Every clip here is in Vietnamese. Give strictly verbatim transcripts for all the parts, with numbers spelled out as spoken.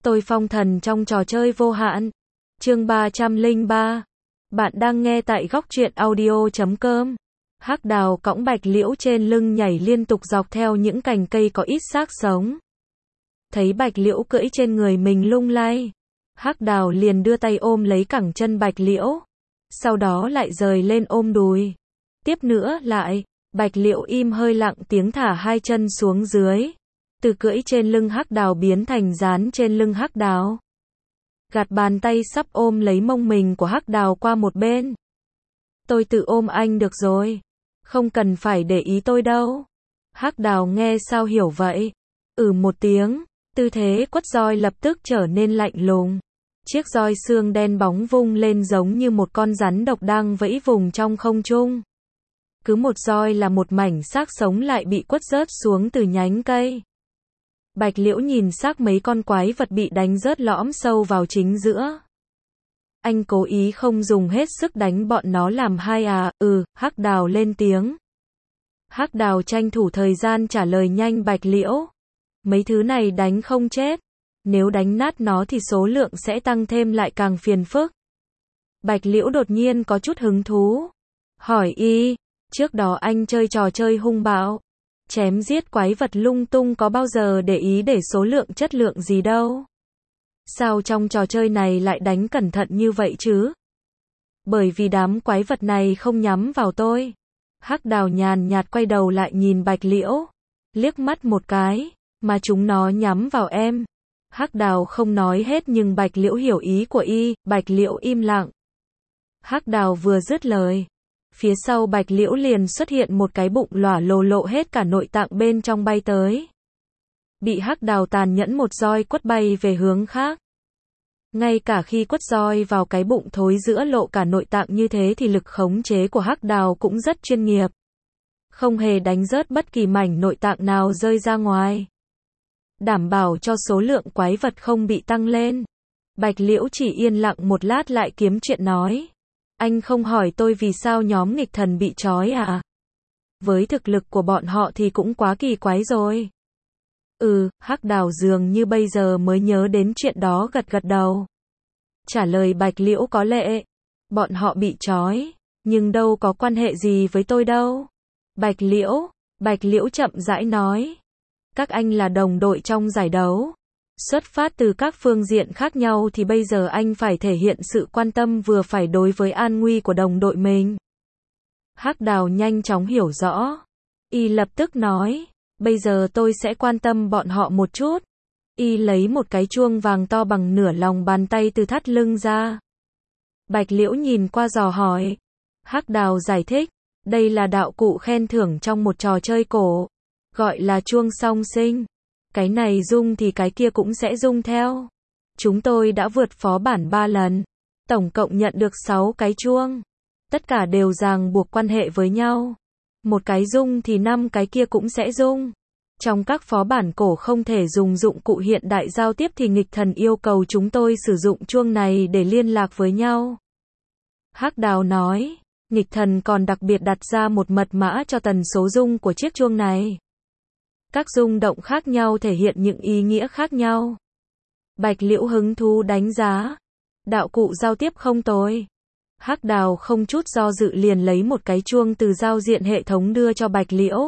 Tôi phong thần trong trò chơi vô hạn. Chương ba trăm lẻ ba. Bạn đang nghe tại góc truyện audio chấm com. Hắc đào cõng Bạch Liễu trên lưng nhảy liên tục dọc theo những cành cây có ít xác sống. Thấy Bạch Liễu cưỡi trên người mình lung lay, Hắc đào liền đưa tay ôm lấy cẳng chân Bạch Liễu, sau đó lại rời lên ôm đùi. Tiếp nữa lại, Bạch Liễu im hơi lặng tiếng thả hai chân xuống dưới, từ cưỡi trên lưng Hắc đào biến thành dán trên lưng Hắc đào. Gạt bàn tay sắp ôm lấy mông mình của Hắc đào qua một bên. Tôi tự ôm anh được rồi, không cần phải để ý tôi đâu. Hắc đào nghe sao hiểu vậy? Ừ một tiếng, tư thế quất roi lập tức trở nên lạnh lùng. Chiếc roi xương đen bóng vung lên giống như một con rắn độc đang vẫy vùng trong không trung. Cứ một roi là một mảnh xác sống lại bị quất rớt xuống từ nhánh cây. Bạch Liễu nhìn xác mấy con quái vật bị đánh rớt lõm sâu vào chính giữa. Anh cố ý không dùng hết sức đánh bọn nó làm hai à? Ừ, Hắc đào lên tiếng. Hắc đào tranh thủ thời gian trả lời nhanh Bạch Liễu. Mấy thứ này đánh không chết. Nếu đánh nát nó thì số lượng sẽ tăng thêm lại càng phiền phức. Bạch Liễu đột nhiên có chút hứng thú. Hỏi y, trước đó anh chơi trò chơi hung bạo, chém giết quái vật lung tung có bao giờ để ý để số lượng chất lượng gì đâu? Sao trong trò chơi này lại đánh cẩn thận như vậy chứ? Bởi vì đám quái vật này không nhắm vào tôi. Hắc đào nhàn nhạt quay đầu lại nhìn Bạch Liễu, liếc mắt một cái, mà chúng nó nhắm vào em. Hắc đào không nói hết nhưng Bạch Liễu hiểu ý của y, Bạch Liễu im lặng. Hắc đào vừa dứt lời, phía sau Bạch Liễu liền xuất hiện một cái bụng lỏa lồ lộ hết cả nội tạng bên trong bay tới. Bị Hắc đào tàn nhẫn một roi quất bay về hướng khác. Ngay cả khi quất roi vào cái bụng thối giữa lộ cả nội tạng như thế thì lực khống chế của Hắc đào cũng rất chuyên nghiệp. Không hề đánh rớt bất kỳ mảnh nội tạng nào rơi ra ngoài. Đảm bảo cho số lượng quái vật không bị tăng lên. Bạch Liễu chỉ yên lặng một lát lại kiếm chuyện nói. Anh không hỏi tôi vì sao nhóm nghịch thần bị trói à? Với thực lực của bọn họ thì cũng quá kỳ quái rồi. Ừ, Hắc đào dường như bây giờ mới nhớ đến chuyện đó gật gật đầu. Trả lời Bạch Liễu có lệ. Bọn họ bị trói, nhưng đâu có quan hệ gì với tôi đâu. Bạch Liễu, Bạch Liễu chậm rãi nói. Các anh là đồng đội trong giải đấu. Xuất phát từ các phương diện khác nhau thì bây giờ anh phải thể hiện sự quan tâm vừa phải đối với an nguy của đồng đội mình. Hắc đào nhanh chóng hiểu rõ. Y lập tức nói, bây giờ tôi sẽ quan tâm bọn họ một chút. Y lấy một cái chuông vàng to bằng nửa lòng bàn tay từ thắt lưng ra. Bạch Liễu nhìn qua dò hỏi. Hắc đào giải thích, đây là đạo cụ khen thưởng trong một trò chơi cổ, gọi là chuông song sinh. Cái này rung thì cái kia cũng sẽ rung theo. Chúng tôi đã vượt phó bản ba lần, tổng cộng nhận được sáu cái chuông. Tất cả đều ràng buộc quan hệ với nhau. Một cái rung thì năm cái kia cũng sẽ rung. Trong các phó bản cổ không thể dùng dụng cụ hiện đại giao tiếp thì nghịch thần yêu cầu chúng tôi sử dụng chuông này để liên lạc với nhau. Hắc đào nói, nghịch thần còn đặc biệt đặt ra một mật mã cho tần số rung của chiếc chuông này. Các rung động khác nhau thể hiện những ý nghĩa khác nhau. Bạch Liễu hứng thú đánh giá. Đạo cụ giao tiếp không tồi. Hắc đào không chút do dự liền lấy một cái chuông từ giao diện hệ thống đưa cho Bạch Liễu.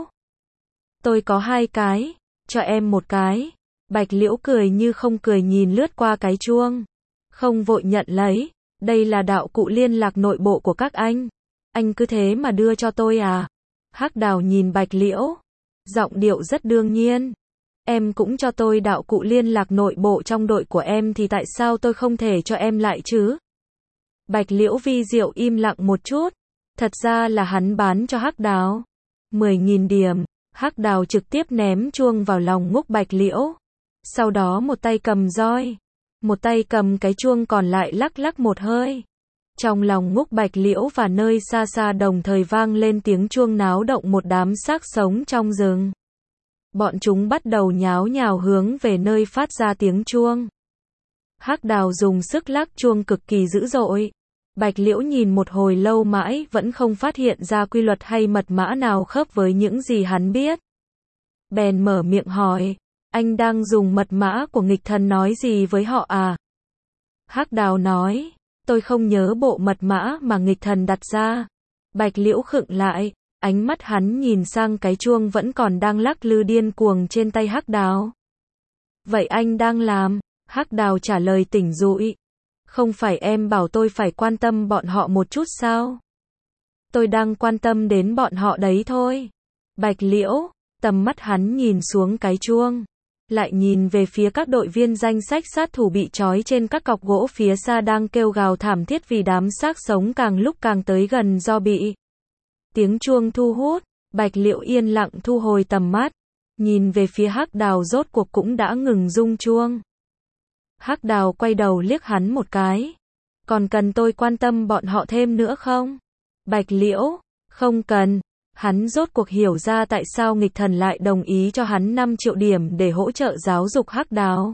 Tôi có hai cái, cho em một cái. Bạch Liễu cười như không cười nhìn lướt qua cái chuông. Không vội nhận lấy. Đây là đạo cụ liên lạc nội bộ của các anh. Anh cứ thế mà đưa cho tôi à? Hắc đào nhìn Bạch Liễu, giọng điệu rất đương nhiên. Em cũng cho tôi đạo cụ liên lạc nội bộ trong đội của em thì tại sao tôi không thể cho em lại chứ? Bạch Liễu vi diệu im lặng một chút. Thật ra là hắn bán cho Hắc đào mười nghìn điểm. Hắc đào trực tiếp ném chuông vào lòng ngúc Bạch Liễu. Sau đó một tay cầm roi, một tay cầm cái chuông còn lại lắc lắc một hơi. Trong lòng ngúc Bạch Liễu và nơi xa xa đồng thời vang lên tiếng chuông náo động một đám xác sống trong rừng. Bọn chúng bắt đầu nháo nhào hướng về nơi phát ra tiếng chuông. Hắc đào dùng sức lắc chuông cực kỳ dữ dội. Bạch Liễu nhìn một hồi lâu mãi vẫn không phát hiện ra quy luật hay mật mã nào khớp với những gì hắn biết. Bèn mở miệng hỏi, Anh đang dùng mật mã của nghịch thần nói gì với họ à? Hắc Đào nói, tôi không nhớ bộ mật mã mà nghịch thần đặt ra. Bạch Liễu khựng lại, ánh mắt hắn nhìn sang cái chuông vẫn còn đang lắc lư điên cuồng trên tay Hắc Đào. Vậy anh đang làm? Hắc Đào trả lời tỉnh rụi. Không phải em bảo tôi phải quan tâm bọn họ một chút sao? Tôi đang quan tâm đến bọn họ đấy thôi. Bạch Liễu, tầm mắt hắn nhìn xuống cái chuông, lại nhìn về phía các đội viên danh sách sát thủ bị trói trên các cọc gỗ phía xa đang kêu gào thảm thiết vì đám xác sống càng lúc càng tới gần do bị tiếng chuông thu hút. Bạch Liễu yên lặng thu hồi tầm mắt, nhìn về phía Hắc Đào rốt cuộc cũng đã ngừng rung chuông. Hắc Đào quay đầu liếc hắn một cái. Còn cần tôi quan tâm bọn họ thêm nữa không? Bạch Liễu, không cần. Hắn rốt cuộc hiểu ra tại sao nghịch thần lại đồng ý cho hắn năm triệu điểm để hỗ trợ giáo dục Hắc Đào.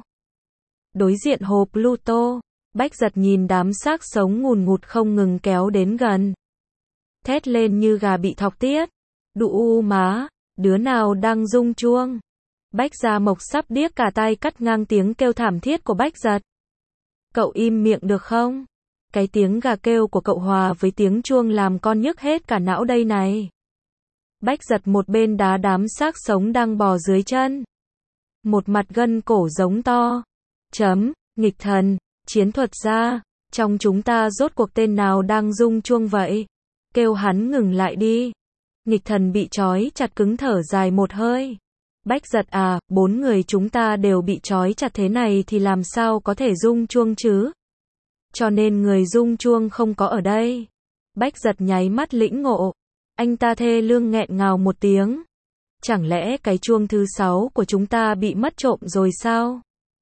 Đối diện hồ Pluto, Bách Giật nhìn đám xác sống ngùn ngụt không ngừng kéo đến gần. Thét lên như gà bị thọc tiết. Đụ u má, đứa nào đang rung chuông? Bách Gia Mộc sắp điếc cả tai cắt ngang tiếng kêu thảm thiết của Bách Giật. Cậu im miệng được không? Cái tiếng gà kêu của cậu hòa với tiếng chuông làm con nhức hết cả não đây này. Bách Giật một bên đá đám xác sống đang bò dưới chân. Một mặt gân cổ giống to. Chấm, nghịch thần, chiến thuật gia, trong chúng ta rốt cuộc tên nào đang rung chuông vậy? Kêu hắn ngừng lại đi. Nghịch thần bị trói chặt cứng thở dài một hơi. Bách Giật à, bốn người chúng ta đều bị trói chặt thế này thì làm sao có thể rung chuông chứ? Cho nên người rung chuông không có ở đây. Bách Giật nháy mắt lĩnh ngộ. Anh ta thê lương nghẹn ngào một tiếng. Chẳng lẽ cái chuông thứ sáu của chúng ta bị mất trộm rồi sao?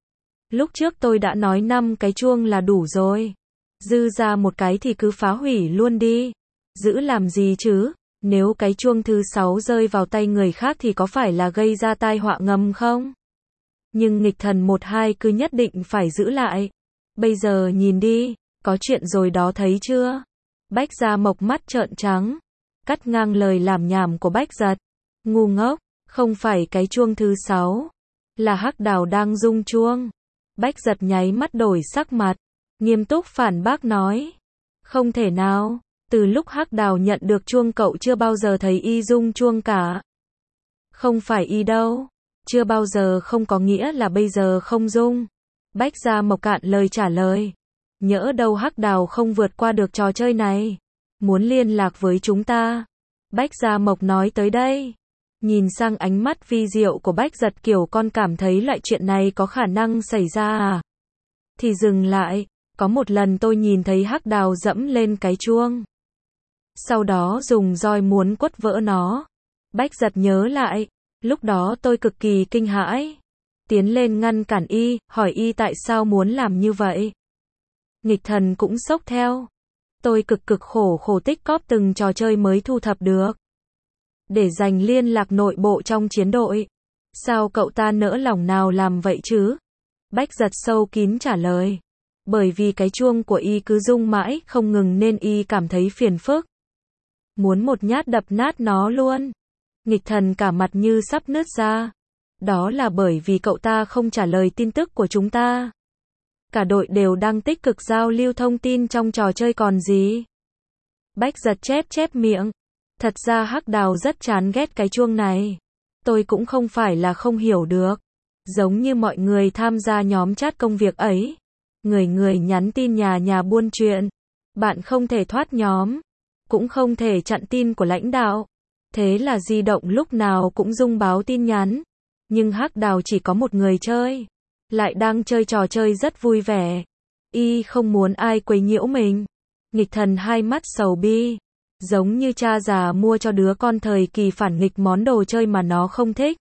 Lúc trước tôi đã nói năm cái chuông là đủ rồi. Dư ra một cái thì cứ phá hủy luôn đi. Giữ làm gì chứ? Nếu cái chuông thứ sáu rơi vào tay người khác thì có phải là gây ra tai họa ngầm không? Nhưng nghịch thần một hai cứ nhất định phải giữ lại. Bây giờ nhìn đi, có chuyện rồi đó thấy chưa? Bách Gia Mộc mắt trợn trắng, cắt ngang lời làm nhảm của Bách Giật. Ngu ngốc, không phải cái chuông thứ sáu, là Hắc Đào đang rung chuông. Bách Giật nháy mắt đổi sắc mặt, nghiêm túc phản bác nói. Không thể nào, từ lúc Hắc Đào nhận được chuông cậu chưa bao giờ thấy y rung chuông cả. Không phải y đâu, chưa bao giờ không có nghĩa là bây giờ không rung. Bách Gia Mộc cạn lời trả lời. Nhỡ đâu Hắc Đào không vượt qua được trò chơi này, muốn liên lạc với chúng ta. Bách Gia Mộc nói tới đây, nhìn sang ánh mắt vi diệu của Bách Giật kiểu con cảm thấy loại chuyện này có khả năng xảy ra à? Thì dừng lại, có một lần tôi nhìn thấy Hắc Đào dẫm lên cái chuông. Sau đó dùng roi muốn quất vỡ nó. Bách Giật nhớ lại, lúc đó tôi cực kỳ kinh hãi. Tiến lên ngăn cản y, hỏi y tại sao muốn làm như vậy. Nghịch thần cũng sốc theo. Tôi cực cực khổ khổ tích cóp từng trò chơi mới thu thập được. Để dành liên lạc nội bộ trong chiến đội. Sao cậu ta nỡ lòng nào làm vậy chứ? Bách Giật sâu kín trả lời. Bởi vì cái chuông của y cứ rung mãi, không ngừng nên y cảm thấy phiền phức. Muốn một nhát đập nát nó luôn. Nghịch thần cả mặt như sắp nứt ra. Đó là bởi vì cậu ta không trả lời tin tức của chúng ta. Cả đội đều đang tích cực giao lưu thông tin trong trò chơi còn gì. Bách Giật chép chép miệng. Thật ra Hắc Đào rất chán ghét cái chuông này. Tôi cũng không phải là không hiểu được. Giống như mọi người tham gia nhóm chat công việc ấy. Người người nhắn tin nhà nhà buôn chuyện. Bạn không thể thoát nhóm. Cũng không thể chặn tin của lãnh đạo. Thế là di động lúc nào cũng rung báo tin nhắn. Nhưng Hắc Đào chỉ có một người chơi. Lại đang chơi trò chơi rất vui vẻ. Y không muốn ai quấy nhiễu mình. Nghịch thần hai mắt sầu bi. Giống như cha già mua cho đứa con thời kỳ phản nghịch món đồ chơi mà nó không thích.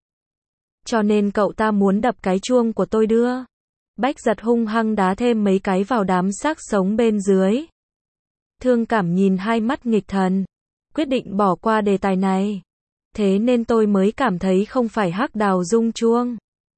Cho nên cậu ta muốn đập cái chuông của tôi đưa. Bách Giật hung hăng đá thêm mấy cái vào đám xác sống bên dưới. Thương cảm nhìn hai mắt nghịch thần. Quyết định bỏ qua đề tài này. Thế nên tôi mới cảm thấy không phải Hắc Đào rung chuông.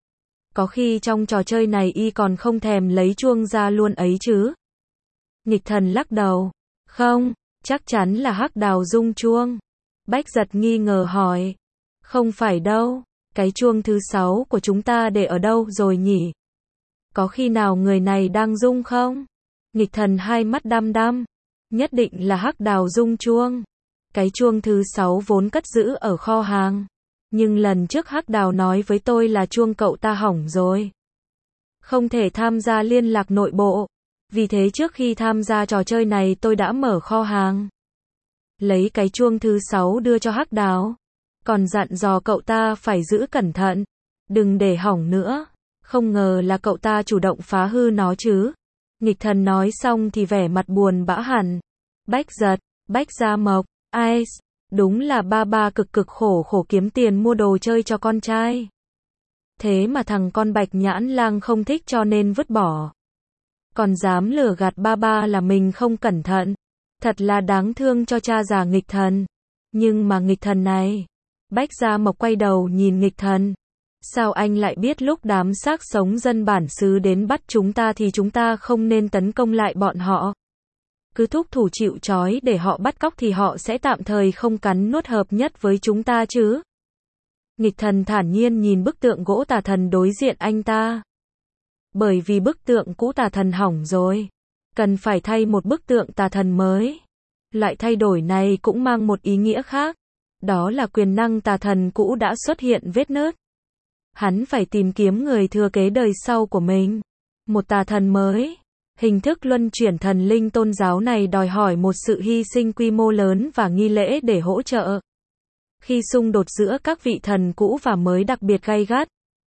Có khi trong trò chơi này y còn không thèm lấy chuông ra luôn ấy chứ. Nghịch thần lắc đầu. Không, chắc chắn là Hắc Đào rung chuông. Bách Giật nghi ngờ hỏi. Không phải đâu. Cái chuông thứ sáu của chúng ta để ở đâu rồi nhỉ? Có khi nào người này đang rung không? Nghịch thần hai mắt đăm đăm. Nhất định là Hắc Đào rung chuông. Cái chuông thứ sáu vốn cất giữ ở kho hàng. Nhưng lần trước Hắc Đào nói với tôi là chuông cậu ta hỏng rồi. Không thể tham gia liên lạc nội bộ. Vì thế trước khi tham gia trò chơi này tôi đã mở kho hàng. Lấy cái chuông thứ sáu đưa cho Hắc Đào. Còn dặn dò cậu ta phải giữ cẩn thận. Đừng để hỏng nữa. Không ngờ là cậu ta chủ động phá hư nó chứ. Nghịch thần nói xong thì vẻ mặt buồn bã hẳn. Bách Giật, Bách Gia Mộc, Ice. Đúng là ba ba cực cực khổ khổ kiếm tiền mua đồ chơi cho con trai. Thế mà thằng con Bạch Nhãn Lang không thích cho nên vứt bỏ. Còn dám lừa gạt ba ba là mình không cẩn thận. Thật là đáng thương cho cha già nghịch thần. Nhưng mà nghịch thần này. Bách Gia Mộc quay đầu nhìn nghịch thần. Sao anh lại biết lúc đám xác sống dân bản xứ đến bắt chúng ta thì chúng ta không nên tấn công lại bọn họ? Cứ thúc thủ chịu trói để họ bắt cóc thì họ sẽ tạm thời không cắn nuốt hợp nhất với chúng ta chứ? Nghịch thần thản nhiên nhìn bức tượng gỗ tà thần đối diện anh ta. Bởi vì bức tượng cũ tà thần hỏng rồi. Cần phải thay một bức tượng tà thần mới. Loại thay đổi này cũng mang một ý nghĩa khác. Đó là quyền năng tà thần cũ đã xuất hiện vết nứt. Hắn phải tìm kiếm người thừa kế đời sau của mình. Một tà thần mới. Hình thức luân chuyển thần linh tôn giáo này đòi hỏi một sự hy sinh quy mô lớn và nghi lễ để hỗ trợ. Khi xung đột giữa các vị thần cũ và mới đặc biệt gay gắt.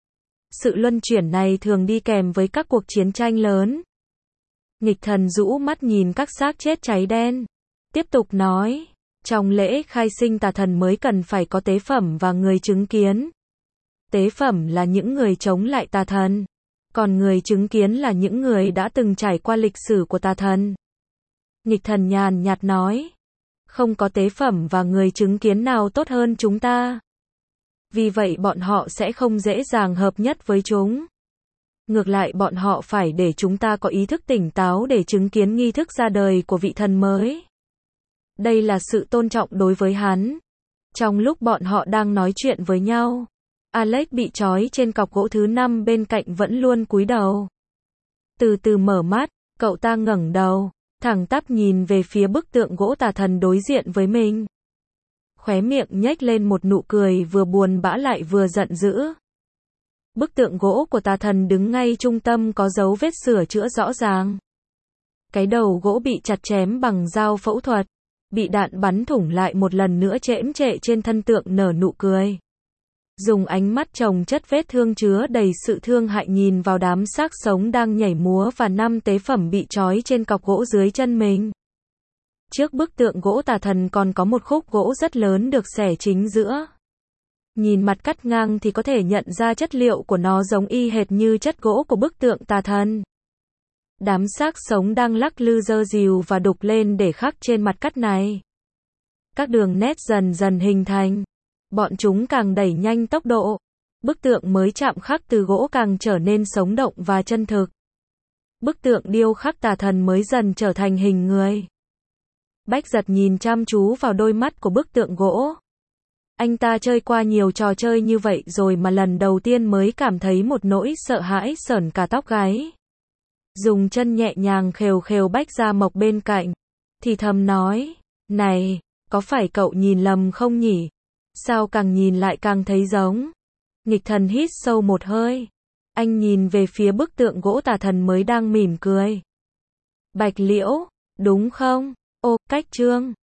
Sự luân chuyển này thường đi kèm với các cuộc chiến tranh lớn. Nghịch thần rũ mắt nhìn các xác chết cháy đen. Tiếp tục nói, trong lễ khai sinh tà thần mới cần phải có tế phẩm và người chứng kiến. Tế phẩm là những người chống lại tà thần. Còn người chứng kiến là những người đã từng trải qua lịch sử của tà thần. Nghịch thần nhàn nhạt nói. Không có tế phẩm và người chứng kiến nào tốt hơn chúng ta. Vì vậy bọn họ sẽ không dễ dàng hợp nhất với chúng. Ngược lại bọn họ phải để chúng ta có ý thức tỉnh táo để chứng kiến nghi thức ra đời của vị thần mới. Đây là sự tôn trọng đối với hắn. Trong lúc bọn họ đang nói chuyện với nhau, Alex bị trói trên cọc gỗ thứ năm bên cạnh vẫn luôn cúi đầu. Từ từ mở mắt, cậu ta ngẩng đầu, thẳng tắp nhìn về phía bức tượng gỗ tà thần đối diện với mình. Khóe miệng nhếch lên một nụ cười vừa buồn bã lại vừa giận dữ. Bức tượng gỗ của tà thần đứng ngay trung tâm có dấu vết sửa chữa rõ ràng. Cái đầu gỗ bị chặt chém bằng dao phẫu thuật, bị đạn bắn thủng lại một lần nữa chễm chệ trên thân tượng nở nụ cười. Dùng ánh mắt chồng chất vết thương chứa đầy sự thương hại nhìn vào đám xác sống đang nhảy múa và năm tế phẩm bị trói trên cọc gỗ dưới chân mình. Trước bức tượng gỗ tà thần còn có một khúc gỗ rất lớn được xẻ chính giữa. Nhìn mặt cắt ngang thì có thể nhận ra chất liệu của nó giống y hệt như chất gỗ của bức tượng tà thần. Đám xác sống đang lắc lư giơ dìu và đục lên để khắc trên mặt cắt này. Các đường nét dần dần hình thành. Bọn chúng càng đẩy nhanh tốc độ. Bức tượng mới chạm khắc từ gỗ càng trở nên sống động và chân thực. Bức tượng điêu khắc tà thần mới dần trở thành hình người. Bách Giật nhìn chăm chú vào đôi mắt của bức tượng gỗ. Anh ta chơi qua nhiều trò chơi như vậy rồi mà lần đầu tiên mới cảm thấy một nỗi sợ hãi sởn cả tóc gáy. Dùng chân nhẹ nhàng khều khều Bách Gia Mộc bên cạnh. Thì thầm nói, này, có phải cậu nhìn lầm không nhỉ? Sao càng nhìn lại càng thấy giống? Nghịch thần hít sâu một hơi. Anh nhìn về phía bức tượng gỗ tà thần mới đang mỉm cười. Bạch Liễu, đúng không? Ô, cách chương.